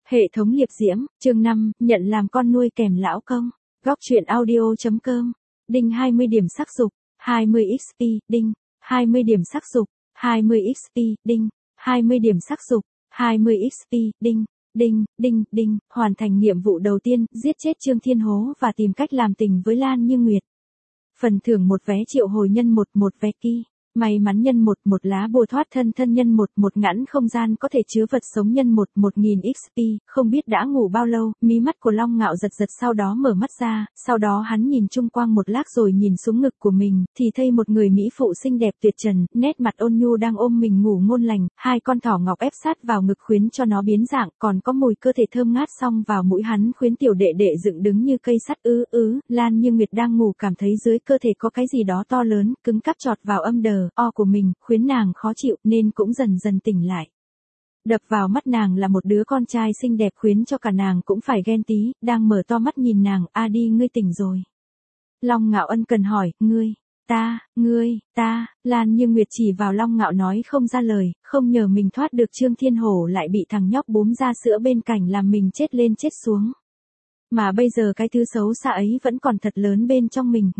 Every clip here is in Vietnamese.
Hệ thống liệp diễm, chương 5, nhận làm con nuôi kèm lão công. Góc truyện audio.com. Đinh 20 điểm sắc dục, 20 XP, đinh, 20 điểm sắc dục, 20 XP, đinh, 20 điểm sắc dục, 20 XP, đinh, đinh, hoàn thành nhiệm vụ đầu tiên, giết chết Trương Thiên Hố và tìm cách làm tình với Lan Như Nguyệt. Phần thưởng một vé triệu hồi nhân một vé kỳ. May mắn nhân một lá bùa thoát thân nhân một ngẵn không gian có thể chứa vật sống nhân 1000 XP, không biết đã ngủ bao lâu, mí mắt của Long Ngạo giật sau đó mở mắt ra, sau đó hắn nhìn chung quanh một lát rồi nhìn xuống ngực của mình, thì thấy một người mỹ phụ xinh đẹp tuyệt trần, nét mặt ôn nhu đang ôm mình ngủ ngon lành, hai con thỏ ngọc ép sát vào ngực khuyến cho nó biến dạng, còn có mùi cơ thể thơm ngát xông vào mũi hắn khuyến tiểu đệ đệ dựng đứng như cây sắt Lan Như Nguyệt đang ngủ cảm thấy dưới cơ thể có cái gì đó to lớn, cứng cáp chọt vào âm đờ của mình, khuyến nàng khó chịu nên cũng dần dần tỉnh lại. Đập vào mắt nàng là một đứa con trai xinh đẹp khuyến cho cả nàng cũng phải ghen tí, đang mở to mắt nhìn nàng, a đi ngươi tỉnh rồi. Long Ngạo ân cần hỏi, ta, Lan Như Nguyệt chỉ vào Long Ngạo nói không ra lời, không nhờ mình thoát được Trương Thiên Hổ lại bị thằng nhóc búm ra sữa bên cạnh làm mình chết lên chết xuống. Mà bây giờ cái thứ xấu xa ấy vẫn còn thật lớn bên trong mình,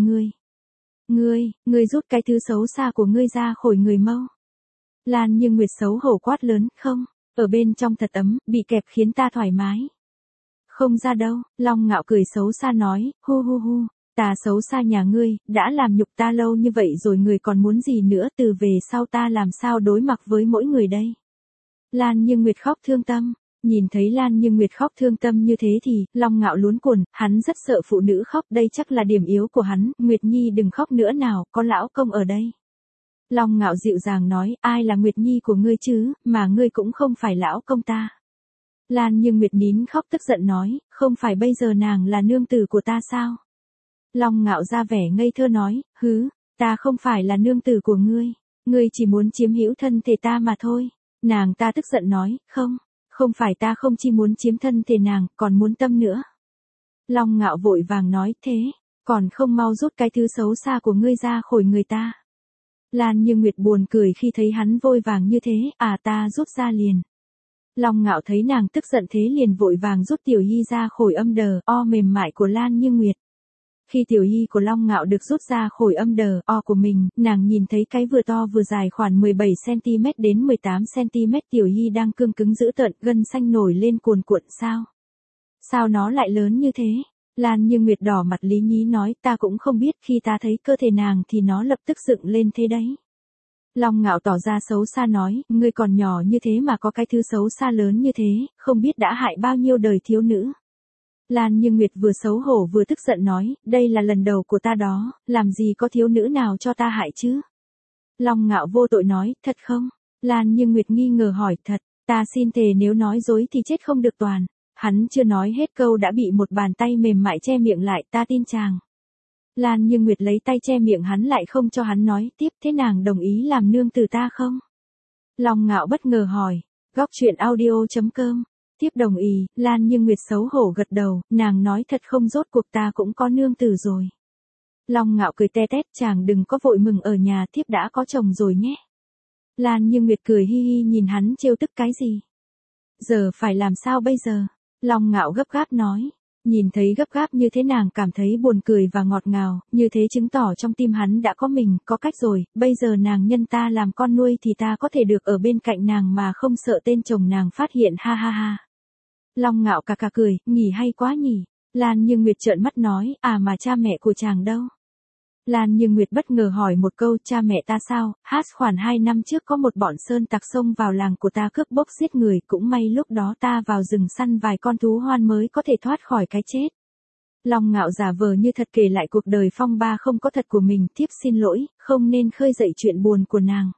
Ngươi rút cái thứ xấu xa của ngươi ra khỏi người mau. Lan Như Nguyệt xấu hổ quát lớn, không, ở bên trong thật ấm, bị kẹp khiến ta thoải mái. Không ra đâu, Long Ngạo cười xấu xa nói, hu, ta xấu xa nhà ngươi, đã làm nhục ta lâu như vậy rồi người còn muốn gì nữa, từ về sau ta làm sao đối mặt với mỗi người đây. Lan Như Nguyệt khóc thương tâm. Nhìn thấy Lan Như Nguyệt khóc thương tâm như thế thì, Long Ngạo luống cuồng, hắn rất sợ phụ nữ khóc, đây chắc là điểm yếu của hắn, Nguyệt Nhi đừng khóc nữa nào, có lão công ở đây. Long Ngạo dịu dàng nói, ai là Nguyệt Nhi của ngươi chứ, mà ngươi cũng không phải lão công ta. Lan Như Nguyệt nín khóc tức giận nói, không phải bây giờ nàng là nương tử của ta sao? Long Ngạo ra vẻ ngây thơ nói, ta không phải là nương tử của ngươi chỉ muốn chiếm hữu thân thể ta mà thôi. Nàng ta tức giận nói, không phải ta không chỉ muốn chiếm thân thể nàng, còn muốn tâm nữa. Long Ngạo vội vàng nói, thế, còn không mau rút cái thứ xấu xa của ngươi ra khỏi người ta. Lan Như Nguyệt buồn cười khi thấy hắn vội vàng như thế, ta rút ra liền. Long Ngạo thấy nàng tức giận thế liền vội vàng rút tiểu hy ra khỏi âm đờ, mềm mại của Lan Như Nguyệt. Khi tiểu hy của Long Ngạo được rút ra khỏi âm đờ, của mình, nàng nhìn thấy cái vừa to vừa dài khoảng 17cm đến 18cm tiểu hy đang cương cứng dữ tợn, gân xanh nổi lên cuồn cuộn sao nó lại lớn như thế? Lan Như Nguyệt đỏ mặt lý nhí nói, ta cũng không biết, khi ta thấy cơ thể nàng thì nó lập tức dựng lên thế đấy. Long Ngạo tỏ ra xấu xa nói, ngươi còn nhỏ như thế mà có cái thứ xấu xa lớn như thế, không biết đã hại bao nhiêu đời thiếu nữ. Lan Như Nguyệt vừa xấu hổ vừa tức giận nói, đây là lần đầu của ta đó, làm gì có thiếu nữ nào cho ta hại chứ? Long Ngạo vô tội nói, thật không? Lan Như Nguyệt nghi ngờ hỏi, thật, ta xin thề nếu nói dối thì chết không được toàn. Hắn chưa nói hết câu đã bị một bàn tay mềm mại che miệng lại, ta tin chàng. Lan Như Nguyệt lấy tay che miệng hắn lại không cho hắn nói tiếp, thế nàng đồng ý làm nương tử ta không? Long Ngạo bất ngờ hỏi, góc truyện audio.com. Tiếp đồng ý, Lan Như Nguyệt xấu hổ gật đầu, nàng nói thật không, rốt cuộc ta cũng có nương tử rồi. Long Ngạo cười te tét, chàng đừng có vội mừng ở nhà, thiếp đã có chồng rồi nhé. Lan Như Nguyệt cười hi hi nhìn hắn trêu tức cái gì. Giờ phải làm sao bây giờ? Long Ngạo gấp gáp nói. Nhìn thấy gấp gáp như thế nàng cảm thấy buồn cười và ngọt ngào, như thế chứng tỏ trong tim hắn đã có mình, có cách rồi, bây giờ nàng nhân ta làm con nuôi thì ta có thể được ở bên cạnh nàng mà không sợ tên chồng nàng phát hiện, ha. Long Ngạo cà cười, nhỉ hay quá nhỉ. Lan Như Nguyệt trợn mắt nói, mà cha mẹ của chàng đâu? Lan Như Nguyệt bất ngờ hỏi một câu, cha mẹ ta sao? Khoảng 2 năm trước có một bọn sơn tặc xông vào làng của ta cướp bóc giết người, cũng may lúc đó ta vào rừng săn vài con thú hoang mới có thể thoát khỏi cái chết. Long Ngạo giả vờ như thật kể lại cuộc đời phong ba không có thật của mình, thiếp xin lỗi, không nên khơi dậy chuyện buồn của nàng.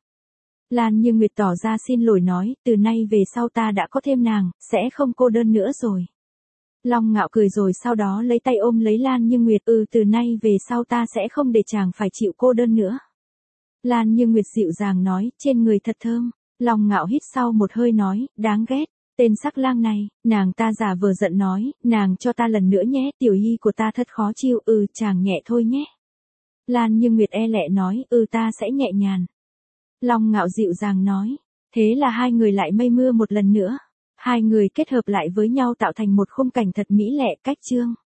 Lan Như Nguyệt tỏ ra xin lỗi nói, từ nay về sau ta đã có thêm nàng, sẽ không cô đơn nữa rồi. Long Ngạo cười rồi sau đó lấy tay ôm lấy Lan Như Nguyệt, từ nay về sau ta sẽ không để chàng phải chịu cô đơn nữa. Lan Như Nguyệt dịu dàng nói, trên người thật thơm. Long Ngạo hít sau một hơi nói, đáng ghét, tên sắc lang này, nàng ta giả vờ giận nói, nàng cho ta lần nữa nhé, tiểu hy của ta thật khó chịu, chàng nhẹ thôi nhé. Lan Như Nguyệt e lệ nói, ta sẽ nhẹ nhàng. Long Ngạo dịu dàng nói, thế là hai người lại mây mưa một lần nữa. Hai người kết hợp lại với nhau tạo thành một khung cảnh thật mỹ lệ, cách chương.